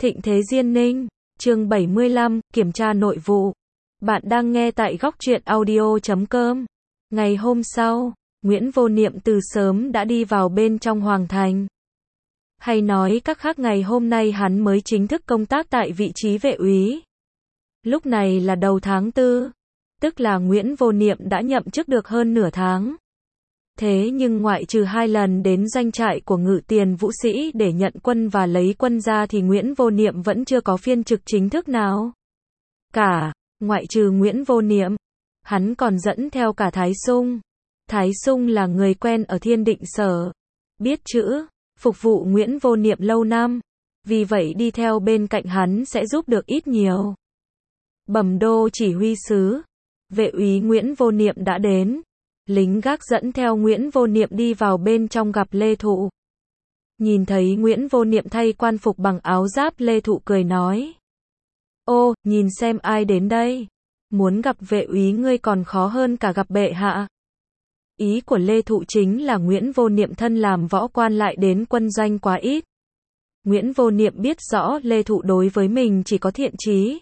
Thịnh Thế Diên Ninh, chương 75, kiểm tra nội vụ. Bạn đang nghe tại góc truyện audio.com. Ngày hôm sau, Nguyễn Vô Niệm từ sớm đã đi vào bên trong Hoàng Thành. Hay nói cách khác, ngày hôm nay hắn mới chính thức công tác tại vị trí vệ úy. Lúc này là đầu tháng 4, tức là Nguyễn Vô Niệm đã nhậm chức được hơn nửa tháng. Thế nhưng ngoại trừ 2 lần đến doanh trại của Ngự Tiền Vũ Sĩ để nhận quân và lấy quân ra thì Nguyễn Vô Niệm vẫn chưa có phiên trực chính thức nào. Ngoại trừ Nguyễn Vô Niệm, hắn còn dẫn theo cả Thái Sung. Thái Sung là người quen ở Thiên Định Sở, biết chữ, phục vụ Nguyễn Vô Niệm lâu năm, vì vậy đi theo bên cạnh hắn sẽ giúp được ít nhiều. Bẩm đô chỉ huy sứ, vệ úy Nguyễn Vô Niệm đã đến. Lính gác dẫn theo Nguyễn Vô Niệm đi vào bên trong gặp Lê Thụ. Nhìn thấy Nguyễn Vô Niệm thay quan phục bằng áo giáp, Lê Thụ cười nói: "Ô, nhìn xem ai đến đây. Muốn gặp vệ úy ngươi còn khó hơn cả gặp bệ hạ." Ý của Lê Thụ chính là Nguyễn Vô Niệm thân làm võ quan lại đến quân doanh quá ít. Nguyễn Vô Niệm biết rõ Lê Thụ đối với mình chỉ có thiện chí.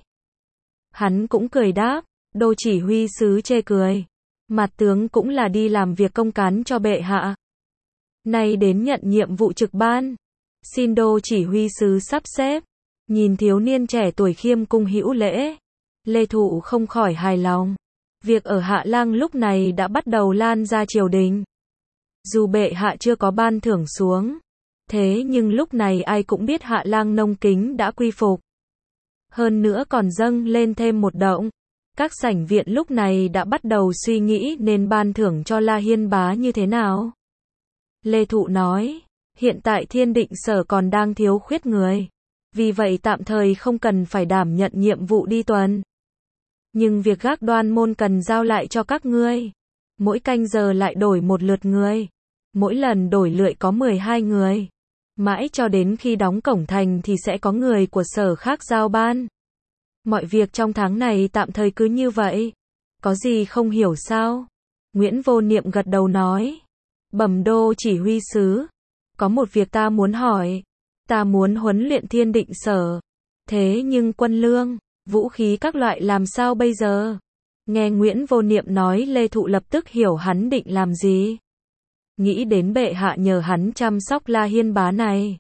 Hắn cũng cười đáp: "Đô chỉ huy sứ chê cười. Mặt tướng cũng là đi làm việc công cán cho bệ hạ. Nay đến nhận nhiệm vụ trực ban. Xin đô chỉ huy sứ sắp xếp." Nhìn thiếu niên trẻ tuổi khiêm cung hữu lễ, Lê Thụ không khỏi hài lòng. Việc ở Hạ Lang lúc này đã bắt đầu lan ra triều đình. Dù bệ hạ chưa có ban thưởng xuống, thế nhưng lúc này ai cũng biết Hạ Lang Nông Kính đã quy phục. Hơn nữa còn dâng lên thêm một động. Các sảnh viện lúc này đã bắt đầu suy nghĩ nên ban thưởng cho La Hiên Bá như thế nào. Lê Thụ nói: "Hiện tại Thiên Định Sở còn đang thiếu khuyết người, vì vậy tạm thời không cần phải đảm nhận nhiệm vụ đi tuần. Nhưng việc gác đoan môn cần giao lại cho các ngươi. Mỗi canh giờ lại đổi một lượt người. Mỗi lần đổi lượt có 12 người. Mãi cho đến khi đóng cổng thành thì sẽ có người của sở khác giao ban. Mọi việc trong tháng này tạm thời cứ như vậy. Có gì không hiểu sao?" Nguyễn Vô Niệm gật đầu nói: "Bẩm đô chỉ huy sứ, có một việc ta muốn hỏi. Ta muốn huấn luyện Thiên Định Sở. Thế nhưng quân lương, vũ khí các loại làm sao bây giờ?" Nghe Nguyễn Vô Niệm nói, Lê Thụ lập tức hiểu hắn định làm gì. Nghĩ đến bệ hạ nhờ hắn chăm sóc La Hiên Bá này.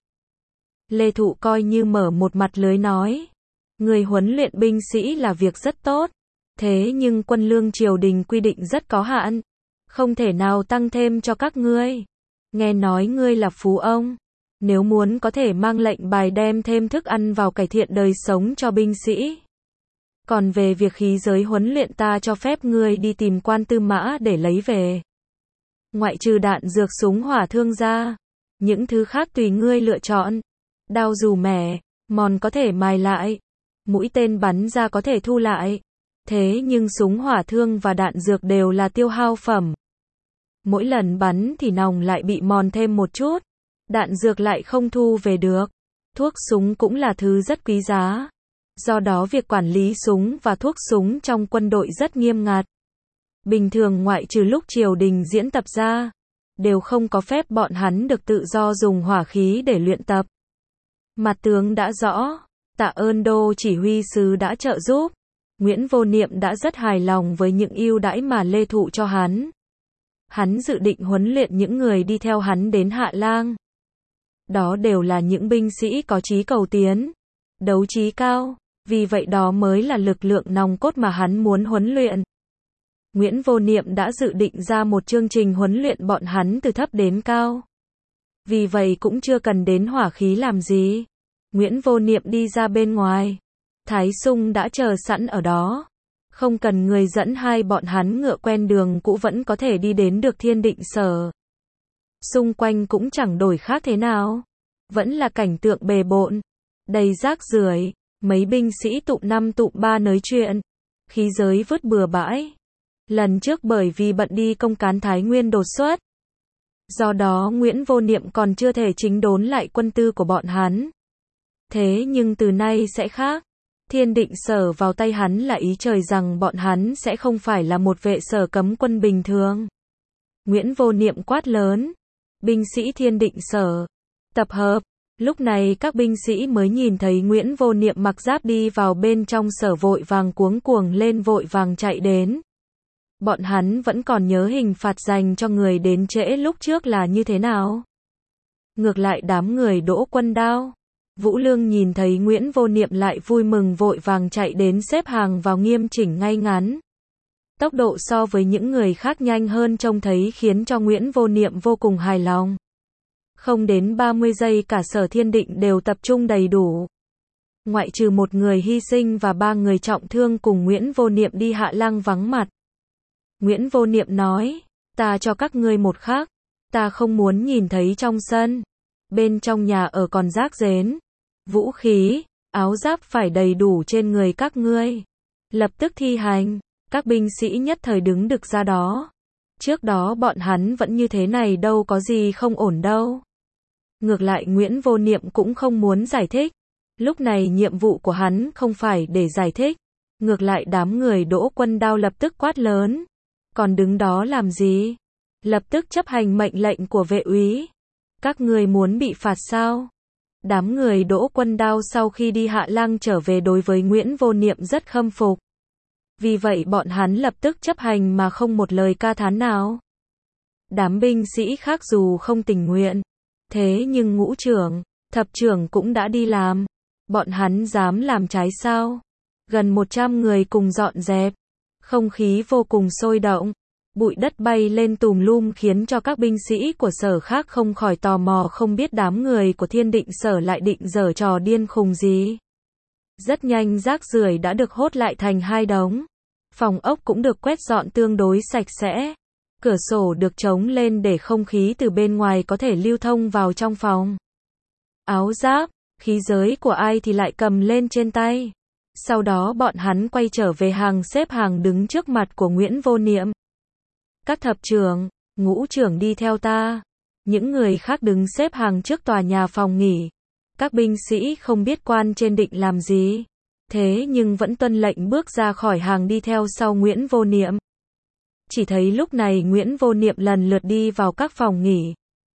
Lê Thụ coi như mở một mặt lưới nói: "Người huấn luyện binh sĩ là việc rất tốt. Thế nhưng quân lương triều đình quy định rất có hạn. Không thể nào tăng thêm cho các ngươi. Nghe nói ngươi là phú ông. Nếu muốn có thể mang lệnh bài đem thêm thức ăn vào cải thiện đời sống cho binh sĩ. Còn về việc khí giới huấn luyện, ta cho phép ngươi đi tìm Quan Tư Mã để lấy về. Ngoại trừ đạn dược súng hỏa thương ra, những thứ khác tùy ngươi lựa chọn. Đao dù mẻ, mòn có thể mài lại. Mũi tên bắn ra có thể thu lại. Thế nhưng súng hỏa thương và đạn dược đều là tiêu hao phẩm. Mỗi lần bắn thì nòng lại bị mòn thêm một chút. Đạn dược lại không thu về được. Thuốc súng cũng là thứ rất quý giá. Do đó việc quản lý súng và thuốc súng trong quân đội rất nghiêm ngặt. Bình thường ngoại trừ lúc triều đình diễn tập ra, đều không có phép bọn hắn được tự do dùng hỏa khí để luyện tập." Mặt tướng đã rõ, tạ ơn đô chỉ huy sứ đã trợ giúp. Nguyễn Vô Niệm đã rất hài lòng với những ưu đãi mà Lê Thụ cho hắn. Hắn dự định huấn luyện những người đi theo hắn đến Hạ Lang. Đó đều là những binh sĩ có chí cầu tiến, đấu trí cao, vì vậy đó mới là lực lượng nòng cốt mà hắn muốn huấn luyện. Nguyễn Vô Niệm đã dự định ra một chương trình huấn luyện bọn hắn từ thấp đến cao. Vì vậy cũng chưa cần đến hỏa khí làm gì. Nguyễn Vô Niệm đi ra bên ngoài. Thái Sung đã chờ sẵn ở đó. Không cần người dẫn, hai bọn hắn ngựa quen đường cũ vẫn có thể đi đến được Thiên Định Sở. Xung quanh cũng chẳng đổi khác thế nào. Vẫn là cảnh tượng bề bộn, đầy rác rưởi, mấy binh sĩ tụm 5 tụm 3 nói chuyện. Khí giới vứt bừa bãi. Lần trước bởi vì bận đi công cán Thái Nguyên đột xuất. Do đó Nguyễn Vô Niệm còn chưa thể chính đốn lại quân tư của bọn hắn. Thế nhưng từ nay sẽ khác. Thiên Định Sở vào tay hắn là ý trời rằng bọn hắn sẽ không phải là một vệ sở cấm quân bình thường. Nguyễn Vô Niệm quát lớn: "Binh sĩ Thiên Định Sở, tập hợp!" Lúc này các binh sĩ mới nhìn thấy Nguyễn Vô Niệm mặc giáp đi vào bên trong sở, vội vàng cuống cuồng lên, vội vàng chạy đến. Bọn hắn vẫn còn nhớ hình phạt dành cho người đến trễ lúc trước là như thế nào. Ngược lại đám người Đỗ Quân Đao, Vũ Lương nhìn thấy Nguyễn Vô Niệm lại vui mừng, vội vàng chạy đến xếp hàng vào nghiêm chỉnh ngay ngắn. Tốc độ so với những người khác nhanh hơn trông thấy khiến cho Nguyễn Vô Niệm vô cùng hài lòng. Không đến 30 giây cả Sở Thiên Định đều tập trung đầy đủ. Ngoại trừ một người hy sinh và 3 người trọng thương cùng Nguyễn Vô Niệm đi Hạ Lăng vắng mặt. Nguyễn Vô Niệm nói, ta cho các ngươi một khác, ta không muốn nhìn thấy trong sân, bên trong nhà ở còn rác rến, vũ khí, áo giáp phải đầy đủ trên người các ngươi. Lập tức thi hành, các binh sĩ nhất thời đứng đực ra đó. Trước đó bọn hắn vẫn như thế này, đâu có gì không ổn đâu. Ngược lại Nguyễn Vô Niệm cũng không muốn giải thích. Lúc này nhiệm vụ của hắn không phải để giải thích. Ngược lại đám người Đỗ Quân Đao lập tức quát lớn. Còn đứng đó làm gì? Lập tức chấp hành mệnh lệnh của vệ úy. Các người muốn bị phạt sao? Đám người Đỗ Quân Đao sau khi đi Hạ Lăng trở về đối với Nguyễn Vô Niệm rất khâm phục. Vì vậy bọn hắn lập tức chấp hành mà không một lời ca thán nào. Đám binh sĩ khác dù không tình nguyện, thế nhưng ngũ trưởng, thập trưởng cũng đã đi làm. Bọn hắn dám làm trái sao? Gần 100 người cùng dọn dẹp. Không khí vô cùng sôi động. Bụi đất bay lên tùm lum khiến cho các binh sĩ của sở khác không khỏi tò mò, không biết đám người của Thiên Định sở lại định giở trò điên khùng gì. Rất nhanh rác rưởi đã được hốt lại thành 2 đống. Phòng ốc cũng được quét dọn tương đối sạch sẽ. Cửa sổ được chống lên để không khí từ bên ngoài có thể lưu thông vào trong phòng. Áo giáp, khí giới của ai thì lại cầm lên trên tay. Sau đó bọn hắn quay trở về hàng xếp hàng đứng trước mặt của Nguyễn Vô Niệm. Các thập trưởng, ngũ trưởng đi theo ta. Những người khác đứng xếp hàng trước tòa nhà phòng nghỉ. Các binh sĩ không biết quan trên định làm gì. Thế nhưng vẫn tuân lệnh bước ra khỏi hàng đi theo sau Nguyễn Vô Niệm. Chỉ thấy lúc này Nguyễn Vô Niệm lần lượt đi vào các phòng nghỉ.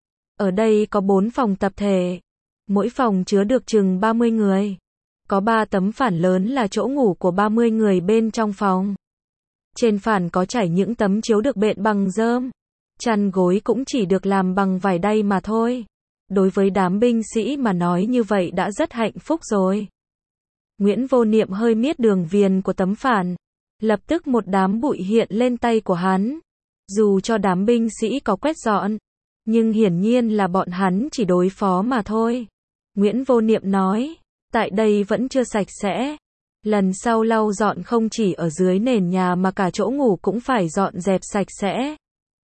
Ở đây có 4 phòng tập thể. Mỗi phòng chứa được chừng 30 người. Có 3 tấm phản lớn là chỗ ngủ của 30 người bên trong phòng. Trên phản có trải những tấm chiếu được bện bằng rơm. Chăn gối cũng chỉ được làm bằng vải đay mà thôi. Đối với đám binh sĩ mà nói như vậy đã rất hạnh phúc rồi. Nguyễn Vô Niệm hơi miết đường viền của tấm phản. Lập tức một đám bụi hiện lên tay của hắn. Dù cho đám binh sĩ có quét dọn, nhưng hiển nhiên là bọn hắn chỉ đối phó mà thôi. Nguyễn Vô Niệm nói, tại đây vẫn chưa sạch sẽ. Lần sau lau dọn không chỉ ở dưới nền nhà mà cả chỗ ngủ cũng phải dọn dẹp sạch sẽ.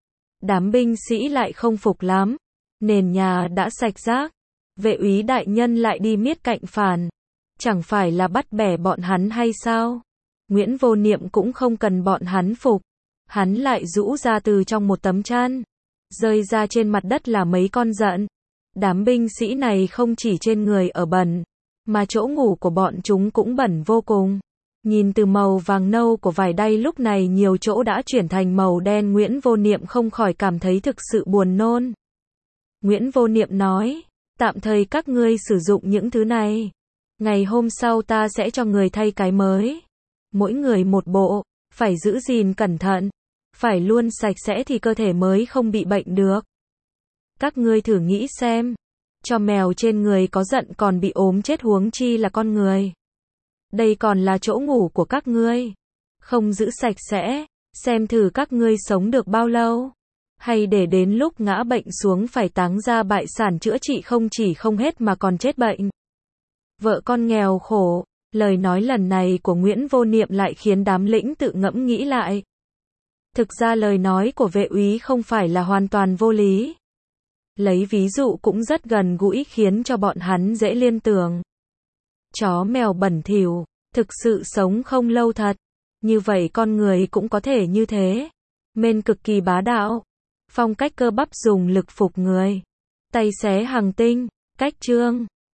Đám binh sĩ lại không phục lắm. Nền nhà đã sạch rác. Vệ úy đại nhân lại đi miết cạnh phản. Chẳng phải là bắt bẻ bọn hắn hay sao? Nguyễn Vô Niệm cũng không cần bọn hắn phục. Hắn lại rũ ra từ trong một tấm chăn. Rơi ra trên mặt đất là mấy con giận. Đám binh sĩ này không chỉ trên người ở bẩn, mà chỗ ngủ của bọn chúng cũng bẩn vô cùng. Nhìn từ màu vàng nâu của vải đay lúc này nhiều chỗ đã chuyển thành màu đen, Nguyễn Vô Niệm không khỏi cảm thấy thực sự buồn nôn. Nguyễn Vô Niệm nói, tạm thời các ngươi sử dụng những thứ này. Ngày hôm sau ta sẽ cho người thay cái mới. Mỗi người một bộ, phải giữ gìn cẩn thận. Phải luôn sạch sẽ thì cơ thể mới không bị bệnh được. Các ngươi thử nghĩ xem. Cho mèo trên người có giận còn bị ốm chết, huống chi là con người. Đây còn là chỗ ngủ của các ngươi. Không giữ sạch sẽ, xem thử các ngươi sống được bao lâu. Hay để đến lúc ngã bệnh xuống phải táng ra bại sản chữa trị không chỉ không hết mà còn chết bệnh. Vợ con nghèo khổ. Lời nói lần này của Nguyễn Vô Niệm lại khiến đám lĩnh tự ngẫm nghĩ lại. Thực ra lời nói của vệ úy không phải là hoàn toàn vô lý. Lấy ví dụ cũng rất gần gũi khiến cho bọn hắn dễ liên tưởng. Chó mèo bẩn thỉu, thực sự sống không lâu thật. Như vậy con người cũng có thể như thế. Men cực kỳ bá đạo. Phong cách cơ bắp dùng lực phục người. Tay xé hàng tinh, cách trương.